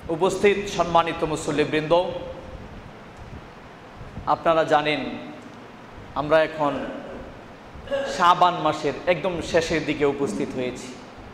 উপস্থিত সম্মানিত মুসল্লিবৃন্দ, আপনারা জানেন আমরা এখন শাবান মাসের একদম শেষের দিকে উপস্থিত হয়েছি।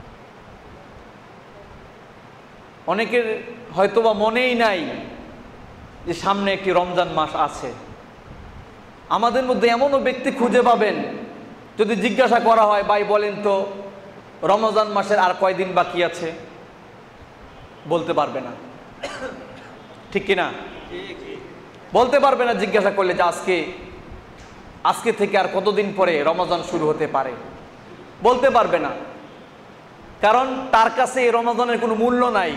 অনেকের হয়তোবা মনেই নাই যে সামনে একটি রমজান মাস আছে। আমাদের মধ্যে এমনও ব্যক্তি খুঁজে পাবেন, যদি জিজ্ঞাসা করা হয় ভাই বলেন তো রমজান মাসের আর কয়দিন বাকি আছে, বলতে পারবে না, ঠিক কিনা? বলতে পারবে না। জিজ্ঞাসা করলে যে আজকে থেকে আর কতদিন পরে রমজান শুরু হতে পারে, বলতে পারবে না। কারণ তার কাছে এই রমজানের কোনো মূল্য নাই।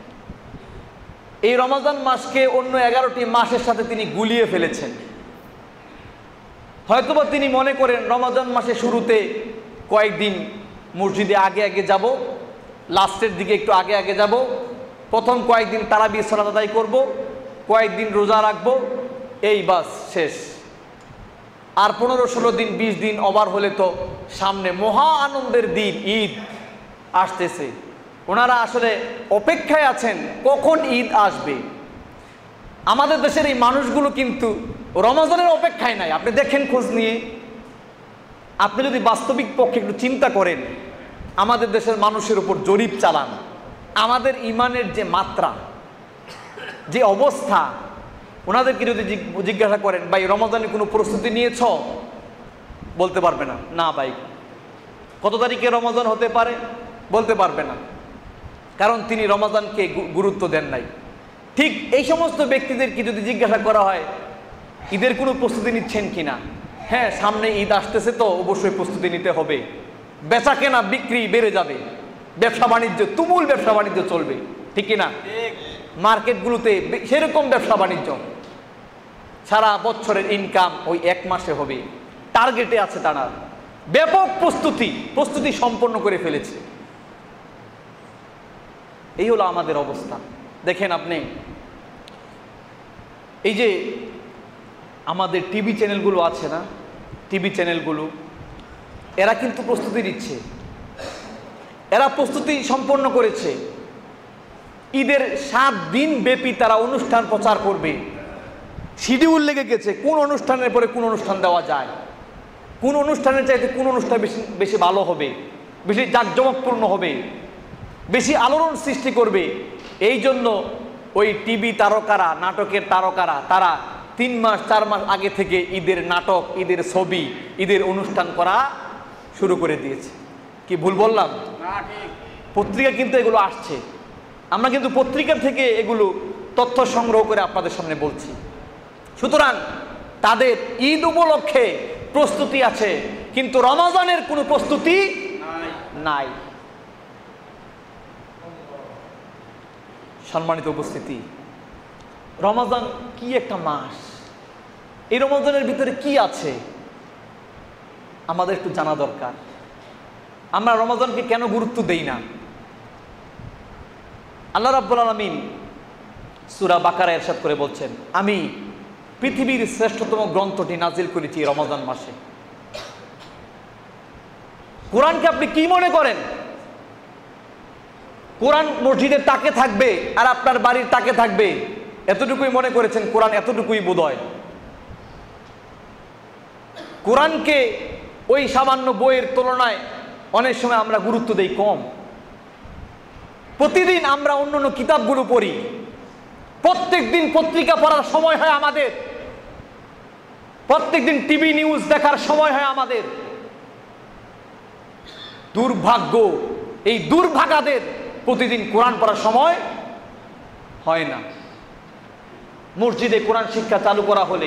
এই রমজান মাসকে অন্য 11টি মাসের সাথে তিনি গুলিয়ে ফেলেছেন। হয়তোবা তিনি মনে করেন রমজান মাসের শুরুতে কয়েকদিন মসজিদে আগে আগে যাব, লাস্টের দিকে একটু আগে আগে যাব, প্রথম কয়েকদিন তারাবি সালাত আদায় করব, কয়েকদিন রোজা রাখবো, এই বাস শেষ। আর 15-16 দিন 20 দিন ওভার হলে তো সামনে মহা আনন্দের দিন ঈদ আসতেছে। ওনারা আসলে অপেক্ষায় আছেন কখন ঈদ আসবে। আমাদের দেশের এই মানুষগুলো কিন্তু রমজানের অপেক্ষায় নাই। আপনি দেখেন খোঁজ নিয়ে, আপনি যদি বাস্তবিক পক্ষে একটু চিন্তা করেন, আমাদের দেশের মানুষের উপর জরিপ চালান, আমাদের ইমানের যে মাত্রা, যে অবস্থা, ওনাদেরকে যদি জিজ্ঞাসা করেন ভাই রমজানের কোনো প্রস্তুতি নিয়েছ, বলতে পারবে না। না ভাই, কত তারিখে রমজান হতে পারে বলতে পারবে না, কারণ তিনি রমজানকে গুরুত্ব দেন নাই। ঠিক এই সমস্ত ব্যক্তিদেরকে যদি জিজ্ঞাসা করা হয় ঈদের কোনো প্রস্তুতি নিচ্ছেন কিনা, হ্যাঁ সামনে ঈদ আসতেছে তো অবশ্যই প্রস্তুতি নিতে হবে, বেচা কেনা বিক্রি বেড়ে যাবে, ব্যবসা বাণিজ্য তুমুল ব্যবসা বাণিজ্য চলবে, ঠিক কিনা? মার্কেটগুলোতে সেরকম ব্যবসা বাণিজ্য, সারা বছরের ইনকাম ওই এক মাসে হবে, টার্গেটে আছে তারা, ব্যাপক প্রস্তুতি সম্পন্ন করে ফেলেছে। এই হলো আমাদের অবস্থা। দেখেন আপনি, এই যে আমাদের টিভি চ্যানেলগুলো আছে না, টিভি চ্যানেলগুলো এরা কিন্তু প্রস্তুতি নিচ্ছে, এরা প্রস্তুতি সম্পন্ন করেছে। ঈদের 7 দিন ব্যাপী তারা অনুষ্ঠান প্রচার করবে, শিডিউল লেগে গেছে কোন অনুষ্ঠানের পরে কোন অনুষ্ঠান দেওয়া যায়, কোন অনুষ্ঠানের চাইতে কোন অনুষ্ঠান বেশি ভালো হবে, বেশি জাঁকজমকপূর্ণ হবে, বেশি আলোড়ন সৃষ্টি করবে। এই জন্য ওই টিভি তারকারা, নাটকের তারকারা, তারা 3 মাস 4 মাস আগে থেকে ঈদের নাটক, ঈদের ছবি, ঈদের অনুষ্ঠান করা শুরু করে দিয়েছে। কি ভুল বললাম? পত্রিকা কিন্তু এগুলো আসছে, আমরা কিন্তু পত্রিকা থেকে এগুলো তথ্য সংগ্রহ করে আপনাদের সামনে বলছি। সুতরাং তাদের ঈদ উপলক্ষে প্রস্তুতি আছে, কিন্তু রমজানের কোনো প্রস্তুতি নাই। সম্মানিত উপস্থিতি, রমজান কি একটা মাস, এই রমজানের ভিতরে কি আছে আমাদের একটু জানা দরকার। আমরা রমজানকে কেন গুরুত্ব দেই না? আল্লাহ রাব্বুল আলামিন সূরা বাকারা ইরশাদ করে বলছেন, আমি পৃথিবীর শ্রেষ্ঠতম গ্রন্থটি নাজিল করেছি রমজান মাসে। কোরআনকে আপনি কি মনে করেন? কোরআন মসজিদের তাকে থাকবে আর আপনার বাড়ির তাকে থাকবে, এতটুকুই মনে করেছেন কোরআন এতটুকুই বোধহয়। কোরআনকে ওই সামান্য বইয়ের তুলনায় অনেক সময় আমরা গুরুত্ব দেই কম। প্রতিদিন আমরা অন্যান্য কিতাবগুলো পড়ি, প্রত্যেক দিন পত্রিকা পড়ার সময় হয় আমাদের, প্রত্যেক দিন টিভি নিউজ দেখার সময় হয় আমাদের। দুর্ভাগ্য, এই দুর্ভাগাদের প্রতিদিন কোরআন পড়ার সময় হয় না। মসজিদে কোরআন শিক্ষা চালু করা হলে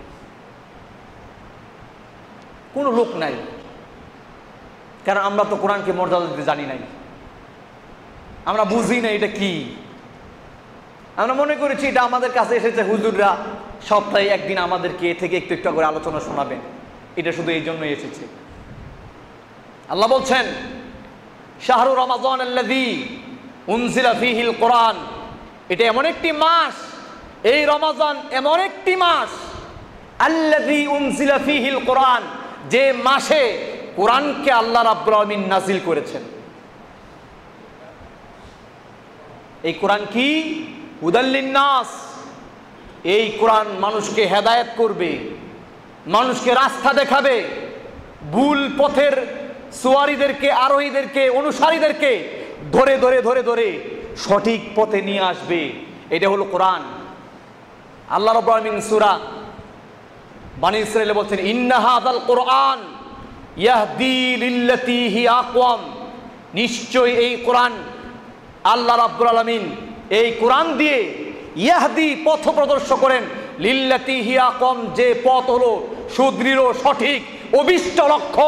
কোনো লোক নাই, কারণ আমরা তো কোরআনকে মর্যাদা দিতে জানি নাই, আমরা বুঝি না এটা কি। আমরা মনে করেছি এটা আমাদের কাছে এসেছে হুজুররা সপ্তাহে একদিন আমাদেরকে এ থেকে একটু একটু করে আলোচনা শোনাবেন, এটা শুধু এই জন্যই এসেছে। আল্লাহ বলছেন, শাহরু রমাজান আল্লাযী উনজিলা ফীহিল কোরআন, এটা এমন একটি মাস, এই রমাজান এমন একটি মাস, আল্লাযী উনজিলা ফীহিল কোরআন, যে মাসে কোরআনকে আল্লাহ রাব্বুল আলামিন নাজিল করেছেন। এই কোরআন কি? হুদাল লিন্নাস। এই কোরআন মানুষকে হেদায়েত করবে, মানুষকে রাস্তা দেখাবে, ভুল পথের সুয়ারীদেরকে, আরোহীদেরকে, অনুসারীদেরকে ধরে ধরে ধরে ধরে সঠিক পথে নিয়ে আসবে। এটা হলো কোরআন। আল্লাহ রাব্বুল আলামিন সূরা বনী ইসরাঈলে বলছেন, ইন্না হাযাল কোরআন ইয়াহদি লিল্লাতী হিয়া আকওয়াম। নিশ্চয়ই এই কোরআন, আল্লাহ রাব্বুল আলামিন এই কোরআন দিয়ে ইয়াহদি পথ প্রদর্শন করেন, লিল্লাতী হিয়া আকওয়াম, যে পথ হলো সুদৃঢ়, সঠিক, অভিষ্ট লক্ষ্য।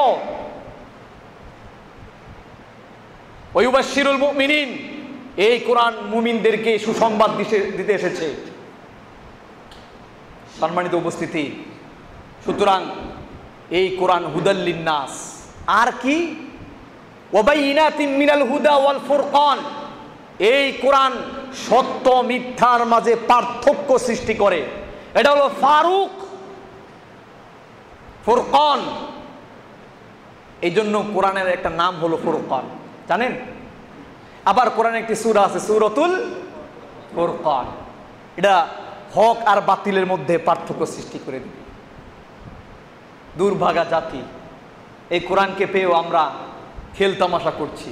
ওয়ায়ুবাশশিরুল মুমিনিন, এই কোরআন মুমিনদেরকে সুসংবাদ দিতে এসেছে। সম্মানিত উপস্থিতি, সুতরাং এই কোরআন হুদাল লিন্নাস। আর কি? ওয়াবাইনাতিন মিনাল হুদা ওয়াল ফুরকান। এই কোরআন সত্য মিথ্যার মাঝে পার্থক্য সৃষ্টি করে। এটা হলো ফারুক, ফুরকান। এই জন্য কোরআনের একটা নাম হলো ফুরকান, জানেন? আবার কোরআনে একটি সূরা আছে, সূরাতুল ফুরকান। এটা হক আর বাতিলের মধ্যে পার্থক্য সৃষ্টি করে দিবে। দুর্ভাগা জাতি, এই কোরআনকে পেয়েও আমরা খেলতামাশা করছি।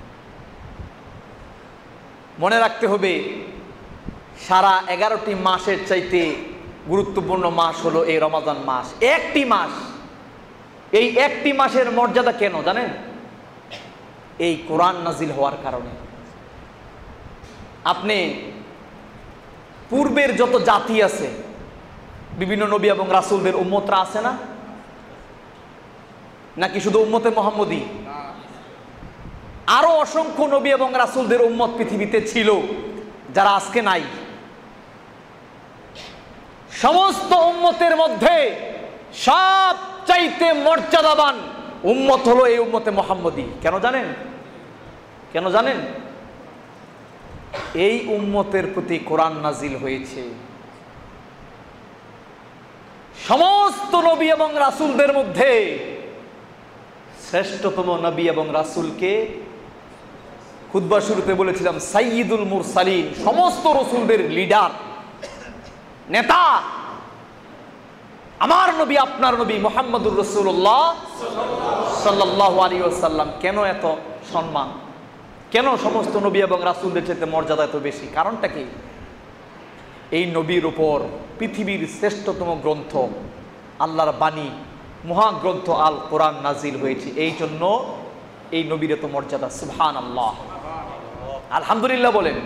মনে রাখতে হবে, সারা 11টি মাসের চাইতে গুরুত্বপূর্ণ মাস হলো এই রমাদান মাস। একটি মাস, এই একটি মাসের মর্যাদা কেন জানেন? এই কোরআন নাজিল হওয়ার কারণে। আপনি পূর্বের যত জাতি আছে, বিভিন্ন নবী এবং রাসূলদের উম্মতরা আছে না? নাকি শুধু উম্মতে মুহাম্মদী? আরো অসংখ্য নবী এবং রাসূলদের উম্মত পৃথিবীতে ছিল, যারা আজকে নাই। সমস্ত উম্মতের মধ্যে সবচাইতে মর্যাদাবান উম্মত হলো এই উম্মতে মুহাম্মদী। কেন জানেন? কেন জানেন? এই উম্মতের প্রতি কোরআন নাজিল হয়েছে। সমস্ত নবী এবং রাসূলদের মধ্যে শ্রেষ্ঠতম নবী এবং রাসূলকে খুতবা শুরুতে বলেছিলাম সাইয়্যিদুল মুরসালিন, সমস্ত রাসূলদের লিডার, নেতা আমার নবী, আপনার নবী মুহাম্মদুর রাসূলুল্লাহ সাল্লাল্লাহু আলাইহি ওয়াসাল্লাম। কেন এত সম্মান? কেন সমস্ত নবী এবং রাসূলদের চেয়ে মর্যাদা এত বেশি? কারণটা কি? এই নবীর উপর পৃথিবীর শ্রেষ্ঠতম গ্রন্থ, আল্লাহর বাণী, মহাগ্রন্থ আল কোরআন নাজিল হয়েছে। এই জন্য এই নবীর এত মর্যাদা। সুবহানাল্লাহ, আলহামদুলিল্লাহ বলেন।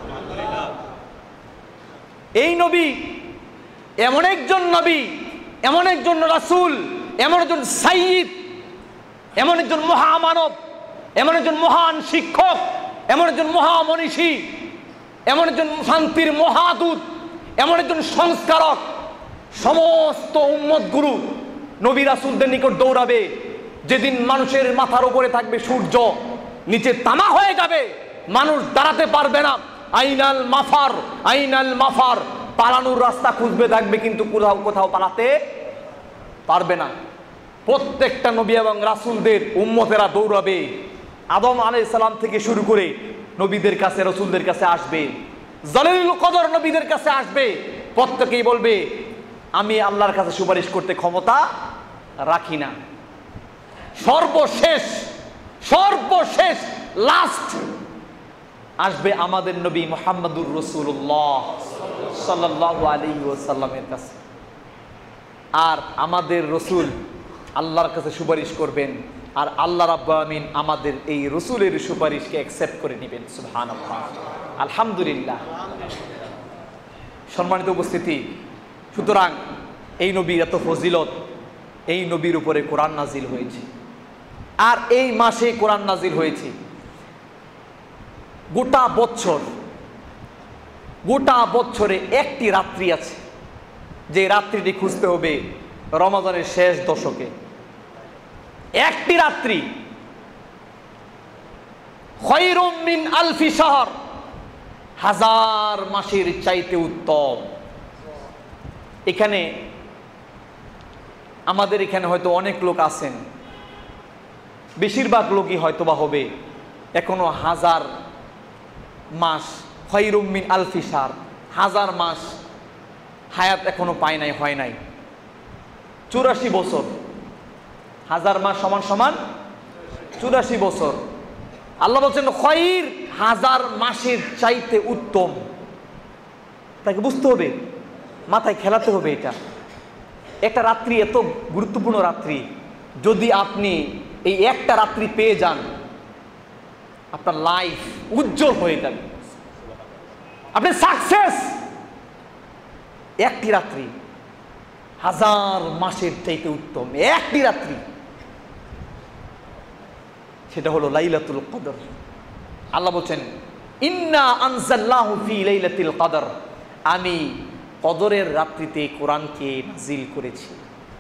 এই নবী এমন একজন নবী, এমন একজন রাসূল, এমন একজন সাইয়্যিদ, এমন একজন মহামানব, এমন একজন মহান শিক্ষক, এমন একজন মহামনীষী, এমন একজন শান্তির মহাদূত, এমন একজন সংস্কারক। সমস্ত উম্মত গুরু নবী রাসূলদের নিকট দৌড়াবে। যেদিন মানুষের মাথার উপরে থাকবে সূর্য, নিচে তামা হয়ে যাবে, মানুষ দাঁড়াতে পারবে না। আইনাল মাফার, আইনাল মাফার, পালানোর রাস্তা খুঁজবে থাকবে, কিন্তু কোথাও পালাতে পারবে না। প্রত্যেকটা নবী এবং রাসূলদের উম্মতেরা দৌড়াবে। আদম আলাইহিস সালাম থেকে শুরু করে নবীদের কাছে, রাসূলদের কাছে আসবে, জলিলুল কদর নবীদের কাছে আসবে। প্রত্যেকেই বলবে, আমি আল্লাহর কাছে সুপারিশ করতে ক্ষমতা রাখি না। সর্বশেষ সর্বশেষ লাস্ট আসবে আমাদের নবী মুহাম্মদুর রাসূলুল্লাহ সাল্লাল্লাহু আলাইহি ওয়াসাল্লামের কাছে। আর আমাদের রাসূল আল্লাহর কাছে সুপারিশ করবেন, আর আল্লাহ রাব্বুল আমিন আমাদের এই রাসূলের সুপারিশকে অ্যাকসেপ্ট করে নেবেন। সুবহানাল্লাহ, আলহামদুলিল্লাহ। সম্মানিত উপস্থিতি, সুতরাং এই নবীর এত ফজিলত, এই নবীর উপরে কোরআন নাজিল হয়েছে। আর এই মাসে কোরআন নাজিল হয়েছে। গোটা বছর, গোটা বছরে একটি রাত্রি আছে, যে রাত্রিটি খুঁজতে হবে রমাদানের শেষ দশকে। একটি রাত্রি, খায়রুম মিন আলফি শাহর, হাজার মাসের চাইতে উত্তম। এখানে আমাদের এখানে হয়তো অনেক লোক আছেন, বেশিরভাগ লোকই হয়তো বা হবে এখনো হাজার মাস খায়রুম মিন আলফি শাহর, 1000 মাস হায়াত এখনো পায় নাই, হয় নাই। 84 বছর, 1000 মাস সমান সমান 84 বছর। আল্লাহ বলছেন খায়র 1000 মাসের চাইতে উত্তম। তাকে বুঝতে হবে, মাথায় খেলাতে হবে। এটা একটা রাত্রি এত গুরুত্বপূর্ণ রাত্রি, যদি আপনি এই একটা রাত্রি পেয়ে যান, আপনার লাইফ উজ্জ্বল হয়ে যাবে, আপনি সাকসেস। একটি রাত্রি 1000 মাসের চাইতে উত্তম, একটি রাত্রি, সেটা হলো লাইলাতুল কদর। আল্লাহ বলছেন ইন্না আনজালনাহু ফি লাইলাতিল কদর, আমি কদরের রাত্রিতে কোরআনকে নাজিল করেছি।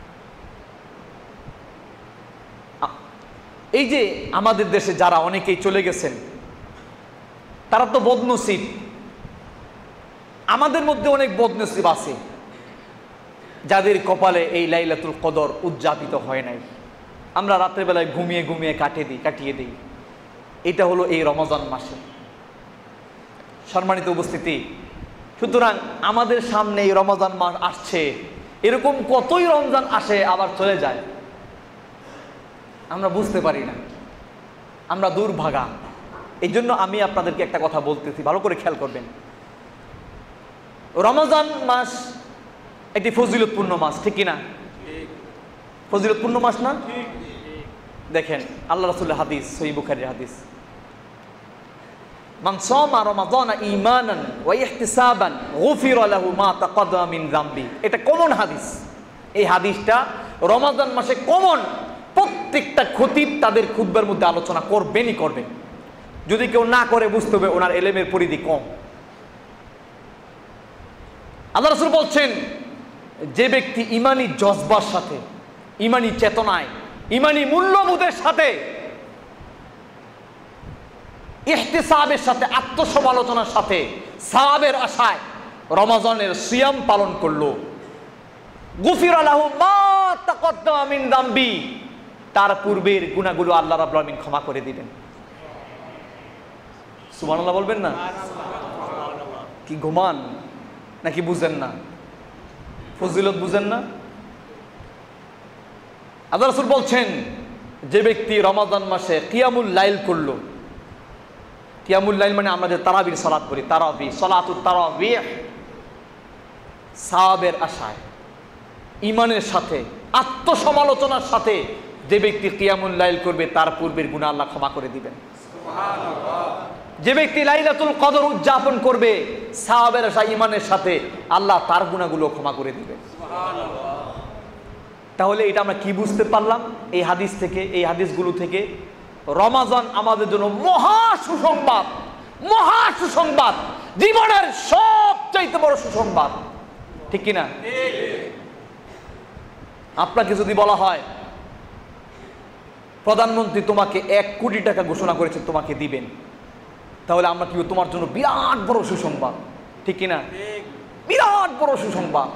এই যে আমাদের দেশে যারা অনেকেই চলে গেছেন, তারা তো বদনসিব। আমাদের মধ্যে অনেক বদনসিব আছে যাদের কপালে এই লাইলাতুল কদর উদযাপিত হয় নাই। আমরা রাতের বেলায় ঘুমিয়ে ঘুমিয়ে কাটিয়ে দিই। এটা হলো এই রমজান মাসে। সম্মানিত উপস্থিতি, সুতরাং আমাদের সামনে এই রমজান মাস আসছে, এরকম কতই রমজান আসে আবার চলে যায়, আমরা বুঝতে পারি না, আমরা দুর্ভাগা। এই জন্য আমি আপনাদেরকে একটা কথা বলতেছি, ভালো করে খেয়াল করবেন। রমজান মাস একটি ফজিলতপূর্ণ মাস, ঠিক কিনা? ফজিলতপূর্ণ মাস না? দেখেন আল্লাহ রাসূলের হাদিস, সহিহ বুখারীর হাদিস, মান সামা রমাদান ঈমানান ওয়া ইহতিসাবান গুফিরা লাহু মা তাকাদ্দামা মিন যামবি। এটা কমন হাদিস। এই হাদিসটা রমাদান মাসে কমন, প্রত্যেকটা খতিব তাদের খুতবার মধ্যে আলোচনা করবেনই করবেন। যদি কেউ না করে বুঝতে হবে ওনার এলেমের পরিধি কম। আল্লাহ রাসূল বলছেন, যে ব্যক্তি ইমানি জজবার সাথে, ইমানি চেতনায়, ইমানি মূল্যবোধের সাথে, ইহতিসাবের সাথে, আত্মসমালোচনার সাথে, সাওয়াবের আশায় রমজানের সিয়াম পালন করলো, গুফিরা লাহু মা তাকাদ্দামা মিন যামবি, তার পূর্বের গুনাহগুলো আল্লাহ রাব্বুল আলামিন ক্ষমা করে দিবেন। সুবহানাল্লাহ বলবেন না? কি ঘুমান নাকি বুঝেন না? ফজিলত বুঝেন না? আল্লাহ রাসূল বলছেন, যে ব্যক্তি রমাদান মাসে কিয়ামুল লাইল করলো, কিয়ামুল লাইল মানে আমরা যে তারাবির সালাত করি, তারাবি, সালাতুত তারাবিহ, সাওয়াবের আশায়, ইমানের সাথে, আত্মসমালোচনার সাথে যে ব্যক্তি কিয়ামুল লাইল করবে, তার পূর্বের গুনাহ আল্লাহ ক্ষমা করে দিবেন। সুবহানাল্লাহ। যে ব্যক্তি লাইলাতুল কদর উদযাপন করবে সাওয়াবের আশায়, ইমানের সাথে, আল্লাহ তার গুনাহগুলো ক্ষমা করে দিবেন। সুবহানাল্লাহ। তাহলে এটা আমরা কি বুঝতে পারলাম এই হাদিস থেকে, এই হাদিসগুলো থেকে? রমাজান আমাদের জন্য মহা সুসংবাদ, মহা সুসংবাদ, জীবনের সবচাইতে বড় সুসংবাদ, ঠিক কিনা? আপনাকে যদি বলা হয় প্রধানমন্ত্রী তোমাকে 1 কোটি টাকা ঘোষণা করেছে, তোমাকে দিবেন, তাহলে আমরা কি, তোমার জন্য বিরাট বড় সুসংবাদ, ঠিক কিনা? বিরাট বড় সুসংবাদ।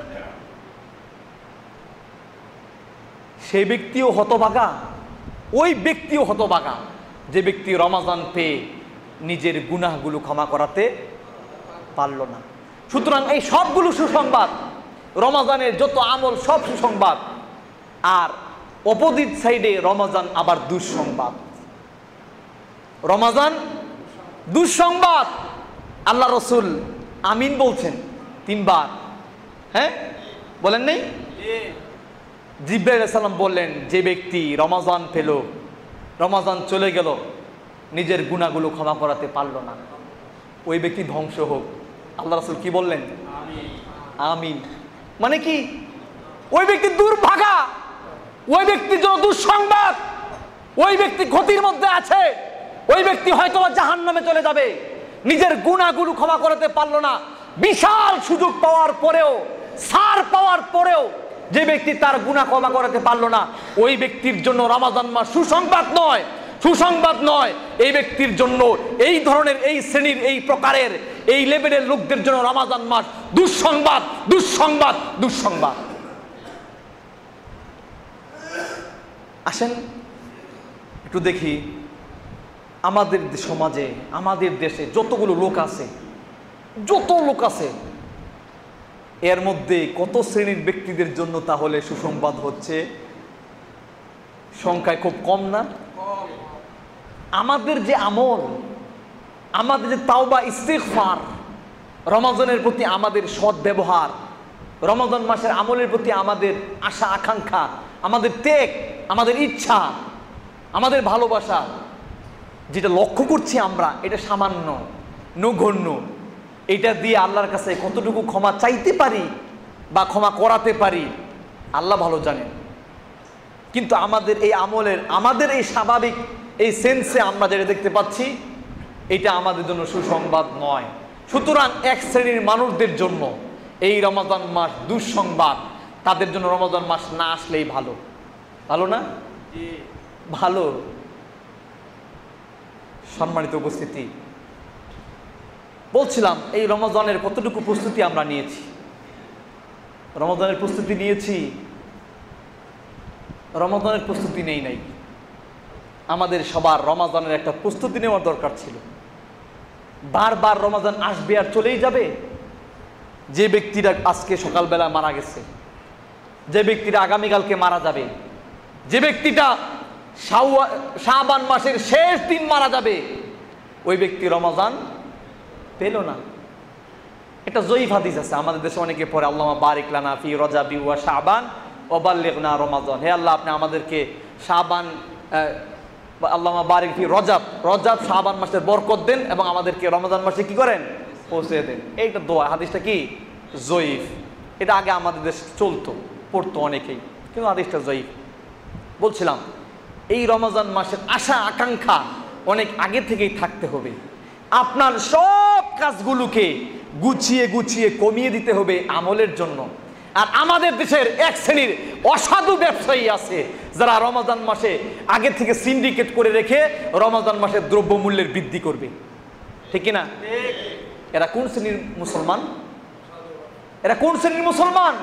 সেই ব্যক্তিও হতভাগা, ওই ব্যক্তিও হতভাগা যে ব্যক্তি রমাজান পেয়ে নিজের গুনাহগুলো ক্ষমা করাতে পারল না। সুতরাং এই সবগুলো সুসংবাদ, রমাজানের যত আমল সব সুসংবাদ, আর অপোজিট সাইডে রমাজান আবার দুঃসংবাদ। রমাজান দুঃসংবাদ। আল্লাহ রসুল আমিন বলছেন 3 বার, হ্যাঁ বলেন নাই? জিবরাইল আলাইহিস সালাম বললেন, যে ব্যক্তি রমাজান পেল, রমাজান চলে গেল, নিজের গুনাহগুলো ক্ষমা করাতে পারল না, ওই ব্যক্তি ধ্বংস হোক। আল্লাহ রাসূল কি বললেন? আমিন। আমিন মানে কি? ওই ব্যক্তি দুর্ভাগা, ওই ব্যক্তির জন্য দুঃসংবাদ, ওই ব্যক্তি ক্ষতির মধ্যে আছে, ওই ব্যক্তি হয়তো জাহান্নামে চলে যাবে। নিজের গুনাহগুলো ক্ষমা করতে পারলো না, বিশাল সুযোগ পাওয়ার পরেও, ছাড় পাওয়ার পরেও যে ব্যক্তি তার গুনাহ ক্ষমা করতে পারলো না, ওই ব্যক্তির জন্য রমাজান মাস সুসংবাদ নয়, সুসংবাদ নয়। এই ব্যক্তির জন্য, এই ধরনের, এই শ্রেণীর, এই প্রকারের, এই লেভেলের লোকদের জন্য রমাজান মাস দুঃসংবাদ, দুঃসংবাদ, দুঃসংবাদ। আসেন একটু দেখি আমাদের সমাজে, আমাদের দেশে যতগুলো লোক আছে যত লোক আছে এর মধ্যে কত শ্রেণীর ব্যক্তিদের জন্য তাহলে সুসংবাদ হচ্ছে, সংখ্যায় খুব কম না? আমাদের যে আমল, আমাদের যে তাওবা ইস্তিগফার, রমজানের প্রতি আমাদের সৎ ব্যবহার, রমজান মাসের আমলের প্রতি আমাদের আশা আকাঙ্ক্ষা, আমাদের ত্যাগ, আমাদের ইচ্ছা, আমাদের ভালোবাসা, যেটা লক্ষ্য করছি আমরা, এটা সামান্য নগণ্য। এটা দিয়ে আল্লাহর কাছে কতটুকু ক্ষমা চাইতে পারি বা ক্ষমা করাতে পারি আল্লাহ ভালো জানেন। কিন্তু আমাদের এই আমলের, আমাদের এই স্বাভাবিক এই সেন্সে আমরা যেটা দেখতে পাচ্ছি, এটা আমাদের জন্য সুসংবাদ নয়। সুতরাং এক শ্রেণীর মানুষদের জন্য এই রমজান মাস দুঃসংবাদ, তাদের জন্য রমজান মাস না আসলেই ভালো। ভালো না? ভালো। সম্মানিত উপস্থিতি, বলছিলাম এই রমজানের কতটুকু প্রস্তুতি আমরা নিয়েছি। রমজানের প্রস্তুতি নিয়েছি, রমজানের প্রস্তুতি নেই নাই। আমাদের সবার রমজানের একটা প্রস্তুতি নেওয়ার দরকার ছিল। বারবার রমজান আসবে আর চলেই যাবে। যে ব্যক্তিরা আজকে সকালবেলা মারা গেছে, যে ব্যক্তিরা আগামীকালকে মারা যাবে, যে ব্যক্তিটা শাবান মাসের শেষ দিন মারা যাবে, ওই ব্যক্তি রমজান পেল না। এটা জয়ীফ হাদিস আছে, আমাদের দেশে অনেকে পড়ে, আল্লাহুম্মা বারিক লানা ফি রজাবি ওয়া শাবান ওয়া বাল্লিগনা রমাদান। হে আল্লাহ, আপনি আমাদেরকে শাবান, আল্লাহুম্মা বারিক ফি রজব শাবান মাসের বরকত দেন এবং আমাদেরকে রমজান মাসে কি করেন? পৌঁছে দেন। এইটা দোয়া। হাদিসটা কি? জয়ীফ। এটা আগে আমাদের দেশে চলতো, পড়তো অনেকেই, কিন্তু হাদিসটা জয়ীফ। বলছিলাম এই রমজান মাসের আশা আকাঙ্ক্ষা অনেক আগে থেকেই থাকতে হবে। আপনার সব কাজগুলোকে গুছিয়ে গুছিয়ে কমিয়ে দিতে হবে আমলের জন্য। আর আমাদের দেশের এক শ্রেণীর অসাধু ব্যবসায়ী আছে যারা রমজান মাসে আগে থেকে সিন্ডিকেট করে রেখে রমজান মাসে দ্রব্যমূল্যের বৃদ্ধি করবে। ঠিক কিনা? এরা কোন শ্রেণীর মুসলমান? এরা কোন শ্রেণীর মুসলমান?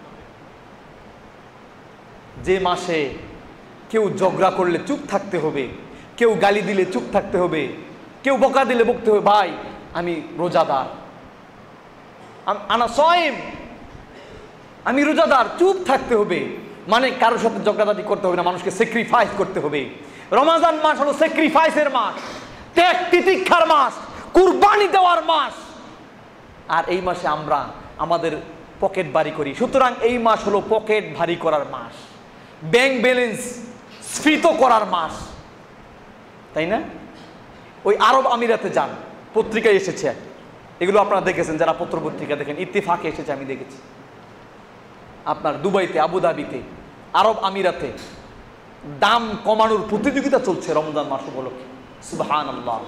যে মাসে কেউ ঝগড়া করলে চুপ থাকতে হবে, কেউ গালি দিলে চুপ থাকতে হবে, কেউ বকা দিলে বকতে হবে, ভাই আমি রোজাদার, আনা সয়ম, আমি রোজাদার, চুপ থাকতে হবে। মানে কারোর সাথে ঝগড়াঝাটি করতে হবে না, মানুষকে স্যাক্রিফাইস করতে হবে। রমজান মাস হলো স্যাক্রিফাইসের মাস, ত্যাগ তিতিক্ষার মাস, কুরবানি দেওয়ার মাস। আর এই মাসে আমরা আমাদের পকেট ভারী করি। সুতরাং এই মাস হলো পকেট ভারী করার মাস, ব্যাংক ব্যালেন্স স্ফীত করার মাস, তাই না? ওই আরব আমিরাতে যান, পত্রিকায় এসেছে, এগুলো আপনারা দেখেছেন যারা পত্র পত্রিকা দেখেন, ইত্তেফাকে এসেছে, আমি দেখেছি। আপনার দুবাইতে, আবুধাবিতে, আরব আমিরাতে দাম কমানোর প্রতিযোগিতা চলছে রমজান মাস উপলক্ষে। সুবহানাল্লাহ।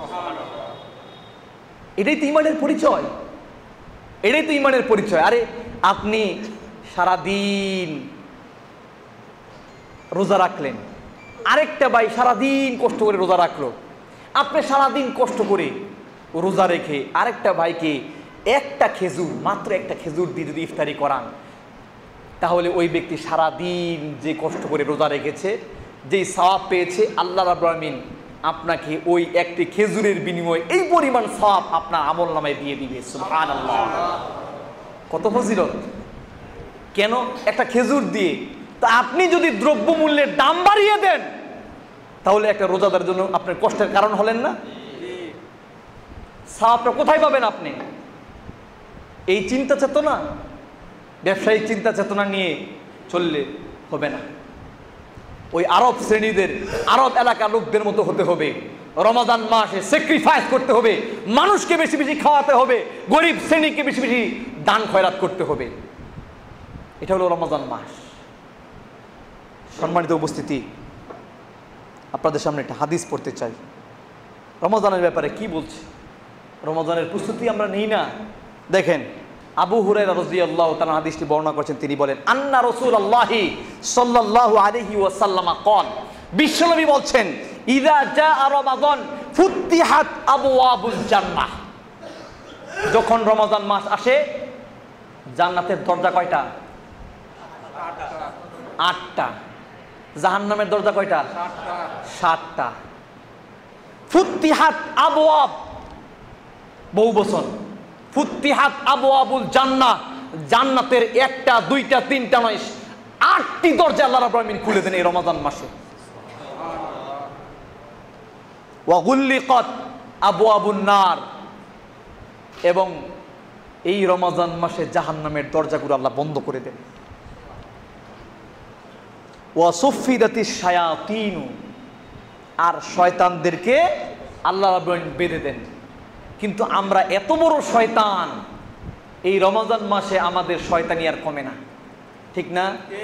এটাই তো ঈমানের পরিচয়, এটাই তো ঈমানের পরিচয়। আরে আপনি সারাদিন রোজা রাখলেন, আরেকটা ভাই সারাদিন কষ্ট করে রোজা রাখলো। আপনি সারাদিন কষ্ট করে রোজা রেখে আরেকটা ভাইকে একটা খেজুর, মাত্র একটা খেজুর দিয়ে যদি ইফতারি করান, তাহলে ওই ব্যক্তি সারাদিন যে কষ্ট করে রোজা রেখেছে, যেই সওয়াব পেয়েছে, আল্লাহ রাব্বুল আলামিন আপনাকে ওই একটি খেজুরের বিনিময়ে এই পরিমাণ সওয়াব আপনার আমল নামায় দিয়ে দিবে। সুবহানাল্লাহ, কত ফজিলত! কেন? একটা খেজুর দিয়ে। তা আপনি যদি দ্রব্যমূল্যের দাম বাড়িয়ে দেন, তাহলে একটা রোজাদারের জন্য আপনার কষ্টের কারণ হলেন না? সওয়াবটা কোথায় পাবেন আপনি? এই চিন্তা চেতনা, ব্যবসায়িক চিন্তা চেতনা নিয়ে চললে হবে না। ওই আরব শ্রেণীদের, আরব এলাকার লোকদের মতো হতে হবে। রমজান মাসে স্যাক্রিফাইস করতে হবে, মানুষকে বেশি বেশি খাওয়াতে হবে, গরিব শ্রেণীকে বেশি বেশি দান খয়রাত করতে হবে। এটা হলো রমজান মাস। সম্মানিত উপস্থিতি, আপনাদের সামনে একটা হাদিস পড়তে চাই। রমজানের ব্যাপারে কি বলছে? রমজানের প্রস্তুতি আমরা নেই না। দেখেন, আবু হুরায়রা রাদিয়াল্লাহু তাআলা হাদিসটি বর্ণনা করেছেন। তিনি বলেন, আন্না রাসূলুল্লাহি সাল্লাল্লাহু আলাইহি ওয়াসাল্লাম قال, বিশ্বনবী বলছেন, ইযা জাআ রমাদান ফুতিহাত আবওয়াবুল জান্নাহ। যখন রমজান মাস আসে, জান্নাতের দরজা কয়টা? 8টা। জাহান্নামের দরজা কয়টা? 7টা। ফুতিহাত আবওয়াব, বহু বচন, ফুত্তিহাত আবওয়াবুল জান্নাহ, জান্নাতের একটা দুইটা তিনটা নয় 8টি দরজা আল্লাহ রাব্বুল আলামিন খুলে দেন এই রমাদান মাসে। ওয়া গুল্লিকাত আবওয়াবুন নার, এবং এই রমাদান মাসে জাহান্নামের দরজাগুলো আল্লাহ বন্ধ করে দেন। ওয়া সুফিদাতিশ শায়াতিন, আর শয়তানদেরকে আল্লাহ রাব্বুল আলামিন বেঁধে দেন। কিন্তু আমরা এত বড় শয়তান, এই রমাদান মাসে আমাদের শয়তানি আর কমে না, ঠিক না?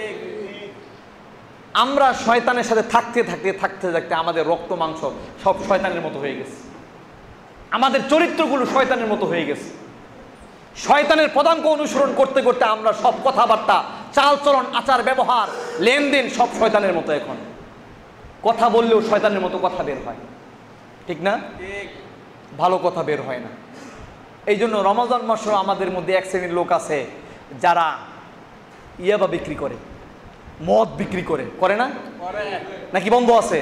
আমরা শয়তানের সাথে থাকতে থাকতে থাকতে থাকতে আমাদের রক্ত মাংস সব শয়তানের মতো হয়ে গেছে, আমাদের চরিত্রগুলো শয়তানের মতো হয়ে গেছে। শয়তানের পদাঙ্ক অনুসরণ করতে করতে আমরা সব কথাবার্তা, চালচলন, আচার ব্যবহার, লেনদেন সব শয়তানের মতো। এখন কথা বললেও শয়তানের মতো কথা বের হয়, ঠিক না? ভালো কথা বের হয় না। এই জন্য রমাদান মাসেও আমাদের মধ্যে এক শ্রেণীর লোক আছে যারা ইয়াবা বিক্রি করে, মদ বিক্রি করে, করে না? নাকি বন্ধ আছে?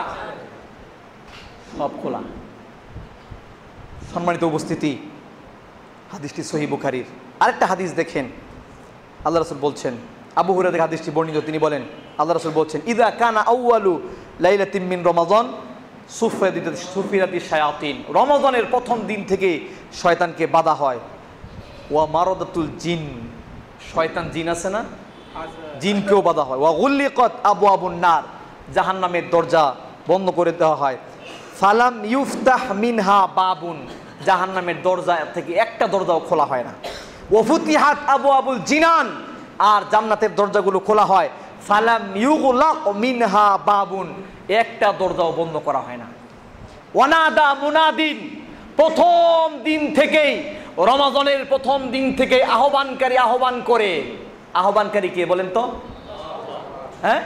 সব খোলা। সম্মানিত উপস্থিতি, হাদিসটি সহিহ বুখারীর। আরেকটা হাদিস দেখেন, আল্লাহ রাসূল বলছেন, আবু হুরায়রা থেকে হাদিসটি বর্ণিত, তিনি বলেন, আল্লাহ রাসূল বলছেন, ইযা কানা আউয়ালু লাইলাতিন মিন রমাদান সুফিরাতিশ শায়াতিন, রমাদানের প্রথম দিন থেকে শয়তানকে বাধা হয়। ওয়া মারাদাতুল জিন, শয়তান জিন আছে না, জিনকেও বাধা হয়। ওয়া গুল্লিকাত আবওয়াবুন নার, জাহান্নামের দরজা বন্ধ করে দেওয়া হয়। ফালাম ইউফতাহ মিনহা বাবুন, জাহান্নামের দরজা থেকে একটা দরজাও খোলা হয় না। ওয়া ফুতিহাত আবওয়াবুল জিনান, আর জান্নাতের দরজাগুলো খোলা হয়। ফালাম ইউগলাক মিনহা বাবুন, একটা দরজাও বন্ধ করা হয় না। ওয়ানাদা মুনাদিন, প্রথম দিন থেকেই, রমাদানের প্রথম দিন থেকে আহ্বানকারী আহ্বান করে। আহ্বানকারী কে বলেন তো? হ্যাঁ,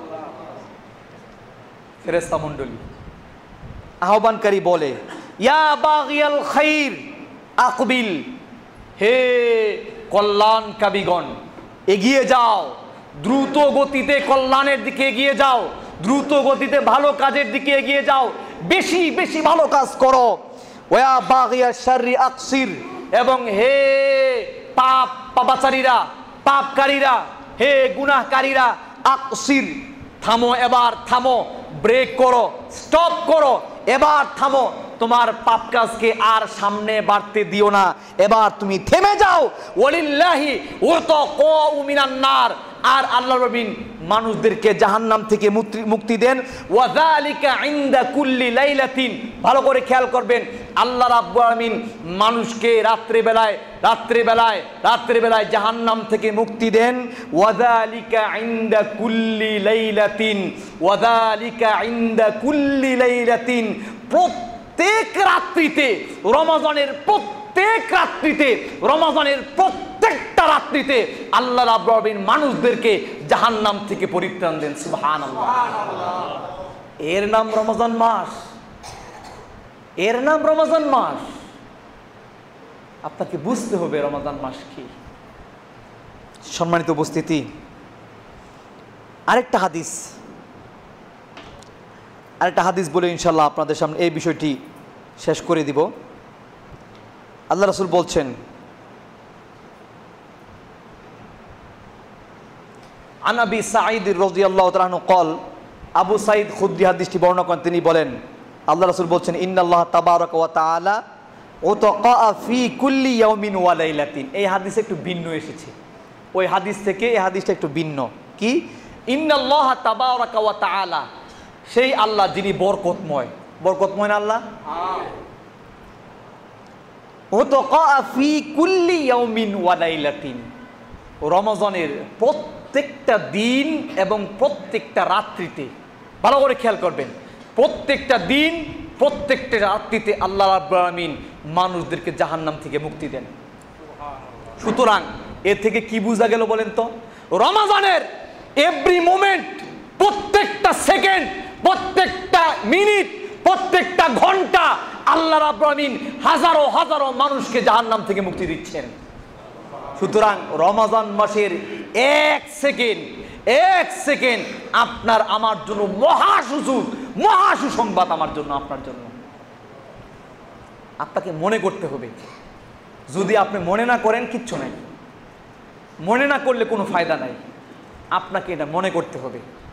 ফেরেশতা মণ্ডলী। আহ্বানকারী বলে, ইয়া বাগিয়াল খাইর আকবিল, হে কল্যাণকামীগণ এগিয়ে যাও, দ্রুত গতিতে কল্যাণের দিকে এগিয়ে যাও, দ্রুত গতিতে ভালো কাজের দিকে এগিয়ে যাও, বেশি বেশি ভালো কাজ করো। ওয়া বাগিয়া শাররি আকসির, এবং হে পাপাচারীরা, পাপকারীরা, হে গুনাহকারীরা, আকসির, থামো, এবার থামো, ব্রেক করো, স্টপ করো, এবার থামো, তোমার পাপ কাজকে আর সামনে বাড়তে দিও না, এবার তুমি থেমে যাও। ওয়ালিল্লাহি উতকাউ মিনান নার, আর আল্লাহর রাব্বিন মানুষদেরকে জাহান্নাম থেকে মুক্তি দেন। ওয়া যালিকা ইনদা কুল্লি লাইলাতিন, ভালো করে খেয়াল করবেন, আল্লাহ রাব্বুল আলামিন মানুষকে রাত্রিবেলায় জাহান্নাম থেকে মুক্তি দেন। ওয়া যালিকা ইনদা কুল্লি লাইলাতিন, ওয়া যালিকা ইনদা কুল্লি লাইলাতিন, প্রত্যেক রাত্রিতে, রমাদানের প্রত্যেকটা রাত্রিতে আল্লাহ রাব্বুল আলামিন মানুষদেরকে জাহান্নাম থেকে পরিত্রাণ দেন। সুবহানাল্লাহ। এর নাম রমজান মাস, এর নাম রমজান মাস। আপনাকে বুঝতে হবে রমজান মাস কি। সম্মানিত উপস্থিতি, আরেকটা হাদিস বলে ইনশাআল্লাহ আপনাদের সামনে এই বিষয়টি শেষ করে দিব। আল্লাহ রাসূল বলছেন, আন আবি সাঈদ রাদিয়াল্লাহু তাআলা আনহু قال, আবু সাঈদ খুদরি হাদিসটি বর্ণনা করেন, তিনি বলেন, আল্লাহ রাসূল বলছেন, ইন্নাল্লাহ তাবারাকা ওয়া তাআলা উতকা ফি কুল্লি ইয়াউমিন ওয়া লাইলাতিন। এই হাদিসে একটু ভিন্ন এসেছে, ওই হাদিস থেকে এই হাদিসটা একটু ভিন্ন। কি? ইন্নাল্লাহ তাবারাকা ওয়া তাআলা, সেই আল্লাহ যিনি বরকতময় না আল্লাহ, উতকা ফি কুল্লি ইয়াউমিন ওয়া লাইলাতিন, রমজানের প্রত্যেকটা দিন এবং প্রত্যেকটা রাত্রিতে, ভালো করে খেয়াল করবেন, প্রত্যেকটা দিন প্রত্যেকটা রাত্রিতে আল্লাহ রাব্বুল আলামিন মানুষদেরকে জাহান্নাম থেকে মুক্তি দেন। সুতরাং এর থেকে কি বোঝা গেল বলেন তো? রমজানের এভরি মোমেন্ট, প্রত্যেকটা সেকেন্ড, প্রত্যেকটা মিনিট, প্রত্যেকটা ঘন্টা আল্লাহ রাব্বুল আলামিন হাজারো হাজারো মানুষকে জাহান্নাম থেকে মুক্তি দিচ্ছেন। সুতরাং রমজান মাসের এক সেকেন্ড আপনার আমার জন্য মহা সুযোগ, মহা সুসংবাদ আমার জন্য, আপনার জন্য। আপনাকে মনে করতে হবে যদি আপনি মনে না করেন কিচ্ছু নাই, মনে না করলে কোনো ফায়দা নাই, আপনাকে এটা মনে করতে হবে।